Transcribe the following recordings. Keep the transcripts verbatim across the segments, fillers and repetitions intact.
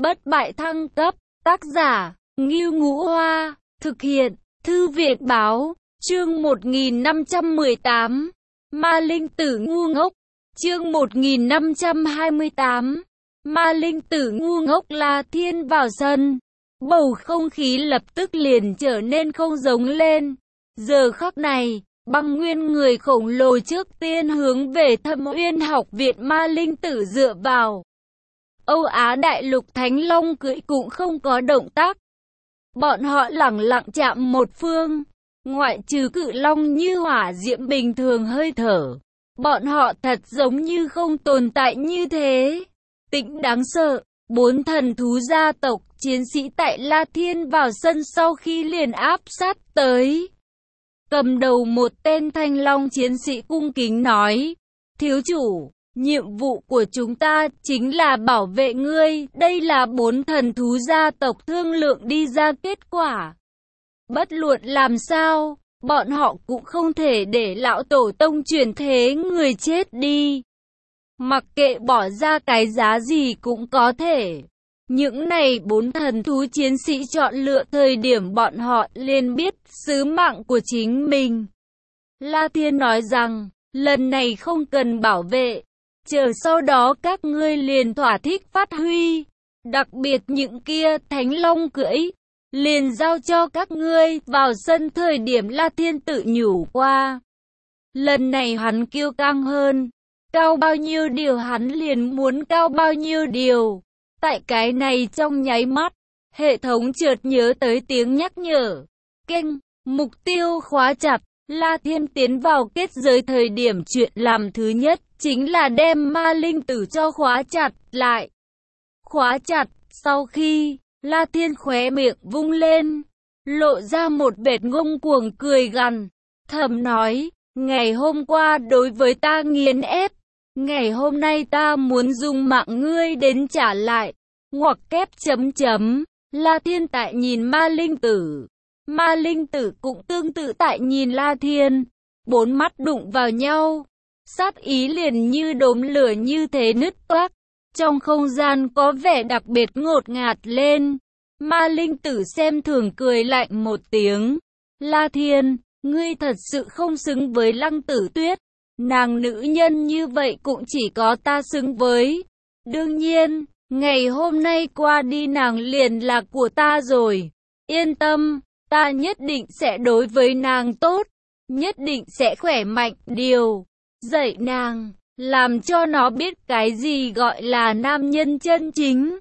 Bất bại thăng cấp, tác giả, Ngưu Ngũ Hoa, thực hiện, Thư viện Báo, chương một nghìn năm trăm mười tám, Ma Linh Tử ngu ngốc, chương một nghìn năm trăm hai mươi tám, Ma Linh Tử ngu ngốc. La Thiên vào sân, bầu không khí lập tức liền trở nên không giống lên. Giờ khắc này, Băng Nguyên người khổng lồ trước tiên hướng về Thâm Uyên học viện Ma Linh Tử dựa vào. Âu Á Đại Lục Thánh Long cưỡi cũng không có động tác. Bọn họ lẳng lặng chạm một phương, ngoại trừ cự long như hỏa diễm bình thường hơi thở. Bọn họ thật giống như không tồn tại như thế. Tĩnh đáng sợ, bốn thần thú gia tộc chiến sĩ tại La Thiên vào sân sau khi liền áp sát tới. Cầm đầu một tên thanh long chiến sĩ cung kính nói, thiếu chủ, nhiệm vụ của chúng ta chính là bảo vệ ngươi, đây là bốn thần thú gia tộc thương lượng đi ra kết quả. Bất luận làm sao, bọn họ cũng không thể để lão tổ tông chuyển thế người chết đi. Mặc kệ bỏ ra cái giá gì cũng có thể. Những này bốn thần thú chiến sĩ chọn lựa thời điểm bọn họ liền biết sứ mạng của chính mình. La Thiên nói rằng, lần này không cần bảo vệ, chờ sau đó các ngươi liền thỏa thích phát huy. Đặc biệt những kia thánh long cưỡi, liền giao cho các ngươi. Vào sân thời điểm La Thiên tự nhủ qua. Lần này hắn kiêu căng hơn, cao bao nhiêu điều hắn liền muốn cao bao nhiêu điều. Tại cái này trong nháy mắt, hệ thống chợt nhớ tới tiếng nhắc nhở. Kênh, mục tiêu khóa chặt. La Thiên tiến vào kết giới thời điểm chuyện làm thứ nhất chính là đem Ma Linh Tử cho khóa chặt lại. Khóa chặt, sau khi, La Thiên khóe miệng vung lên, lộ ra một vệt ngông cuồng cười gằn, thầm nói, ngày hôm qua đối với ta nghiền ép, ngày hôm nay ta muốn dùng mạng ngươi đến trả lại. Ngoặc kép chấm chấm, La Thiên tại nhìn Ma Linh Tử. Ma Linh Tử cũng tương tự tại nhìn La Thiên. Bốn mắt đụng vào nhau, sát ý liền như đốm lửa như thế nứt toác. Trong không gian có vẻ đặc biệt ngột ngạt lên. Ma Linh Tử xem thường cười lạnh một tiếng. La Thiên, ngươi thật sự không xứng với Lăng Tử Tuyết. Nàng nữ nhân như vậy cũng chỉ có ta xứng với. Đương nhiên, ngày hôm nay qua đi nàng liền là của ta rồi. Yên tâm, ta nhất định sẽ đối với nàng tốt. Nhất định sẽ khỏe mạnh điều. Dạy nàng, làm cho nó biết cái gì gọi là nam nhân chân chính.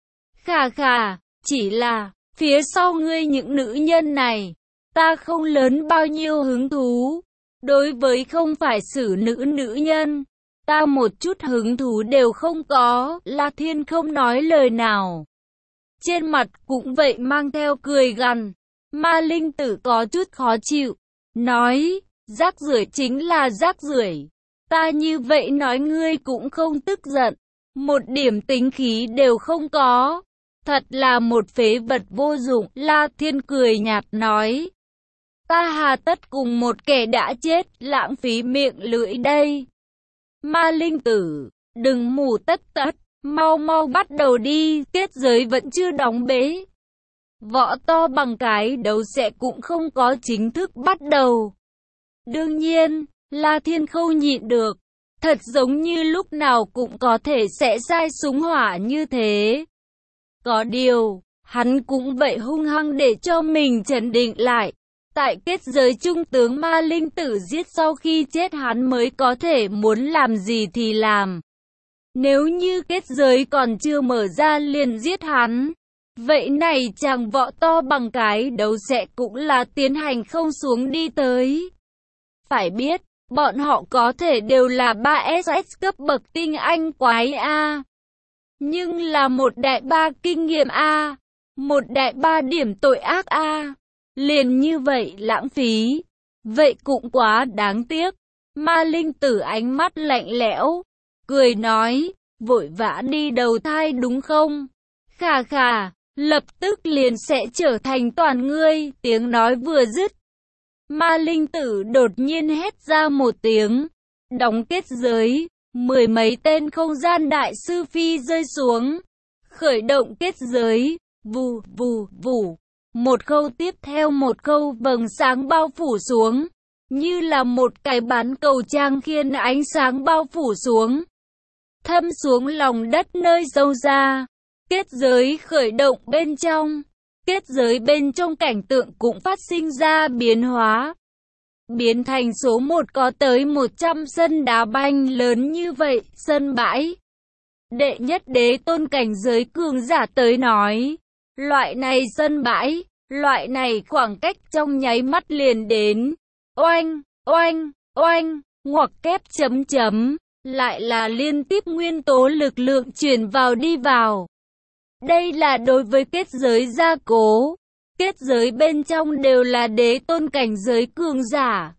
Khà khà, chỉ là, phía sau ngươi những nữ nhân này, ta không lớn bao nhiêu hứng thú. Đối với không phải xử nữ nữ nhân, ta một chút hứng thú đều không có. La Thiên không nói lời nào. Trên mặt cũng vậy mang theo cười gằn. Ma Linh Tử có chút khó chịu. Nói, rác rưởi chính là rác rưởi. Ta như vậy nói ngươi cũng không tức giận. Một điểm tính khí đều không có. Thật là một phế vật vô dụng. La Thiên cười nhạt nói. Ta hà tất cùng một kẻ đã chết lãng phí miệng lưỡi đây. Ma Linh Tử, đừng mù tất tất, mau mau bắt đầu đi, kết giới vẫn chưa đóng bế. Võ to bằng cái đấu sẽ cũng không có chính thức bắt đầu. Đương nhiên, La Thiên không nhịn được, thật giống như lúc nào cũng có thể sẽ sai súng hỏa như thế. Có điều, hắn cũng vậy hung hăng để cho mình trấn định lại. Tại kết giới trung tướng Ma Linh Tử giết sau khi chết hắn mới có thể muốn làm gì thì làm. Nếu như kết giới còn chưa mở ra liền giết hắn, vậy này chàng võ to bằng cái đấu sẽ cũng là tiến hành không xuống đi tới. Phải biết, bọn họ có thể đều là ba ét ét cấp bậc tinh anh quái A. Nhưng là một đại ba kinh nghiệm A, một đại ba điểm tội ác A. Liền như vậy lãng phí, vậy cũng quá đáng tiếc. Ma Linh Tử ánh mắt lạnh lẽo, cười nói, vội vã đi đầu thai đúng không? Khà khà, lập tức liền sẽ trở thành toàn ngươi. Tiếng nói vừa dứt, Ma Linh Tử đột nhiên hét ra một tiếng, đóng kết giới, mười mấy tên không gian đại sư phi rơi xuống. khởi động kết giới, vù, vù, vù. Một câu tiếp theo một câu vầng sáng bao phủ xuống, như là một cái bán cầu trang khiên ánh sáng bao phủ xuống, thâm xuống lòng đất nơi sâu xa. Kết giới khởi động bên trong, kết giới bên trong cảnh tượng cũng phát sinh ra biến hóa, biến thành số một có tới một trăm sân đá banh lớn như vậy, sân bãi. Đệ nhất đế tôn cảnh giới cường giả tới nói, loại này sân bãi, loại này khoảng cách trong nháy mắt liền đến, oanh, oanh, oanh, ngoặc kép chấm chấm, lại là liên tiếp nguyên tố lực lượng truyền vào đi vào. Đây là đối với kết giới gia cố, kết giới bên trong đều là đế tôn cảnh giới cường giả.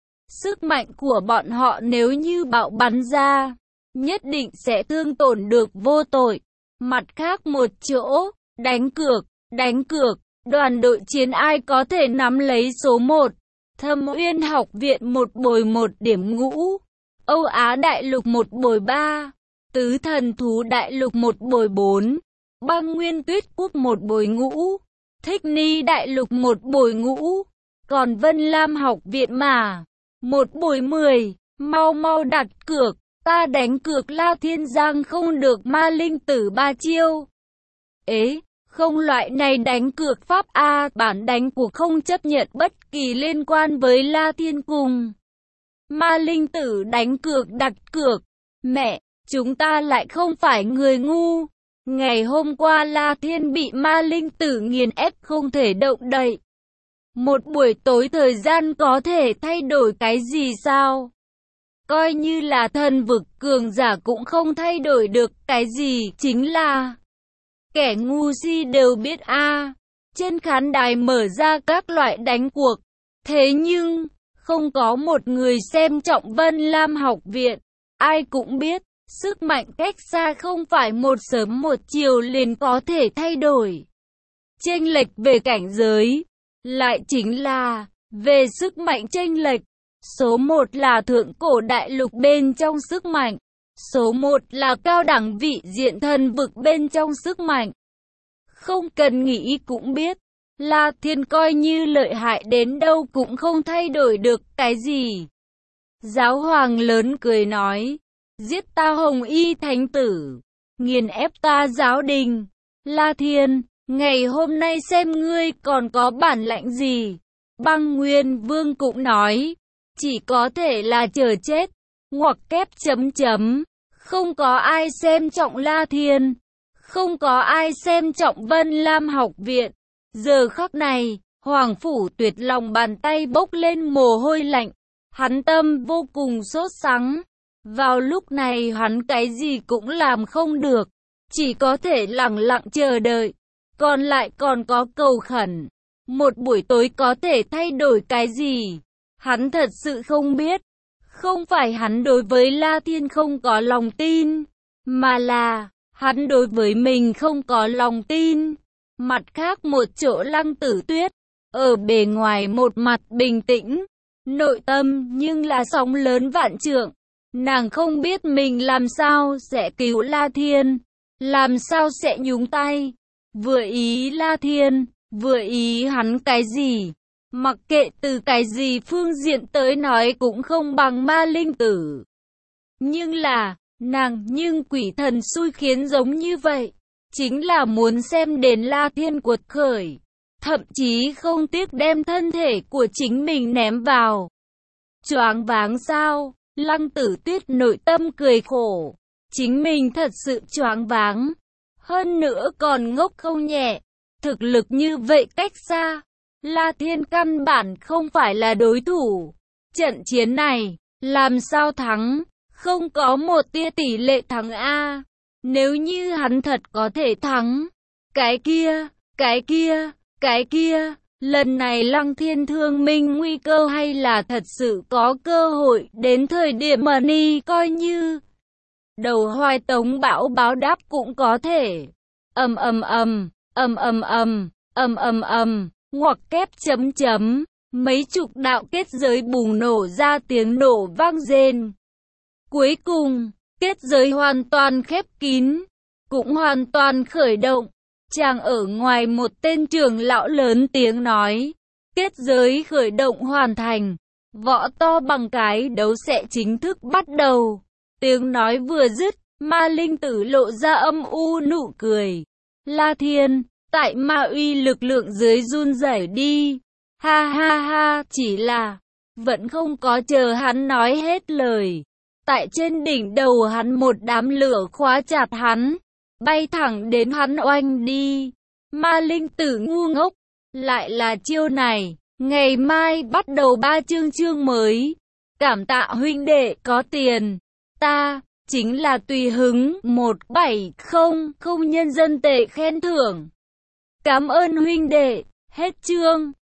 Sức mạnh của bọn họ nếu như bạo bắn ra, nhất định sẽ thương tổn được vô tội. Mặt khác một chỗ, đánh cược, đánh cược, đoàn đội chiến ai có thể nắm lấy số một. Thâm Uyên học viện một bồi một điểm ngũ, Âu Á đại lục một bồi ba, Tứ thần thú đại lục một bồi bốn, Băng Nguyên Tuyết Quốc một bồi ngũ, Thích Ni đại lục một bồi ngũ, còn Vân Lam học viện mà, một bồi mười, mau mau đặt cược, ta đánh cược La Thiên Giang không được ma linh tử ba chiêu. Ế, không loại này đánh cược pháp A, bản đánh cuộc không chấp nhận bất kỳ liên quan với La Thiên cùng ma linh tử đánh cược đặt cược. Mẹ, chúng ta lại không phải người ngu. Ngày hôm qua La Thiên bị ma linh tử nghiền ép không thể động đậy. Một buổi tối thời gian có thể thay đổi cái gì sao? Coi như là thần vực cường giả cũng không thay đổi được cái gì, chính là kẻ ngu si đều biết a. À, trên khán đài mở ra các loại đánh cuộc, thế nhưng không có một người xem trọng Vân Lam học viện. Ai cũng biết, sức mạnh cách xa không phải một sớm một chiều liền có thể thay đổi. Chênh lệch về cảnh giới, lại chính là về sức mạnh chênh lệch. Số một là thượng cổ đại lục bên trong sức mạnh, số một là cao đẳng vị diện thần vực bên trong sức mạnh. Không cần nghĩ cũng biết, La Thiên coi như lợi hại đến đâu cũng không thay đổi được cái gì. Giáo hoàng lớn cười nói, giết ta Hồng Y Thánh Tử, nghiền ép ta giáo đình. La Thiên, ngày hôm nay xem ngươi còn có bản lãnh gì. Băng Nguyên Vương cũng nói, chỉ có thể là chờ chết. Ngoặc kép chấm chấm, không có ai xem trọng La Thiên, không có ai xem trọng Vân Lam học viện. Giờ khắc này, Hoàng Phủ Tuyệt lòng bàn tay bốc lên mồ hôi lạnh, hắn tâm vô cùng sốt sắng. Vào lúc này hắn cái gì cũng làm không được, chỉ có thể lặng lặng chờ đợi. Còn lại còn có cầu khẩn, một buổi tối có thể thay đổi cái gì? Hắn thật sự không biết. Không phải hắn đối với La Thiên không có lòng tin, mà là hắn đối với mình không có lòng tin. Mặt khác một chỗ Lăng Tử Tuyết, ở bề ngoài một mặt bình tĩnh, nội tâm nhưng là sóng lớn vạn trượng. Nàng không biết mình làm sao sẽ cứu La Thiên, làm sao sẽ nhúng tay, vừa ý La Thiên, vừa ý hắn cái gì. Mặc kệ từ cái gì phương diện tới nói cũng không bằng ma linh tử. Nhưng là, nàng nhưng quỷ thần xui khiến giống như vậy, chính là muốn xem đến La Thiên cuột khởi, thậm chí không tiếc đem thân thể của chính mình ném vào. Choáng váng sao? Lăng Tử Tuyết nội tâm cười khổ, chính mình thật sự choáng váng, hơn nữa còn ngốc không nhẹ, thực lực như vậy cách xa. La Thiên căn bản không phải là đối thủ. Trận chiến này, làm sao thắng? Không có một tia tỷ lệ thắng A. Nếu như hắn thật có thể thắng, cái kia, cái kia, cái kia, lần này Lăng Thiên thương minh nguy cơ hay là thật sự có cơ hội đến thời điểm mà ni coi như đầu hoài tống bão báo đáp cũng có thể. Ầm ầm ầm, ầm ầm ầm, ầm ầm ầm. Ngoặc kép chấm chấm, mấy chục đạo kết giới bùng nổ ra tiếng nổ vang rền. Cuối cùng, kết giới hoàn toàn khép kín. cũng hoàn toàn khởi động. Chàng ở ngoài một tên trưởng lão lớn tiếng nói, kết giới khởi động hoàn thành, võ to bằng cái đấu sẽ chính thức bắt đầu. Tiếng nói vừa dứt, Ma Linh Tử lộ ra âm u nụ cười. La Thiên, tại ma uy lực lượng dưới run rẩy đi. Ha ha ha, chỉ là, vẫn không có chờ hắn nói hết lời. Tại trên đỉnh đầu hắn một đám lửa khóa chặt hắn, bay thẳng đến hắn oanh đi. Ma Linh Tử ngu ngốc, lại là chiêu này. Ngày mai bắt đầu ba chương chương mới. Cảm tạ huynh đệ có tiền. Ta chính là tùy hứng một bảy không không nhân dân tệ khen thưởng. Cảm ơn huynh đệ. Hết chương.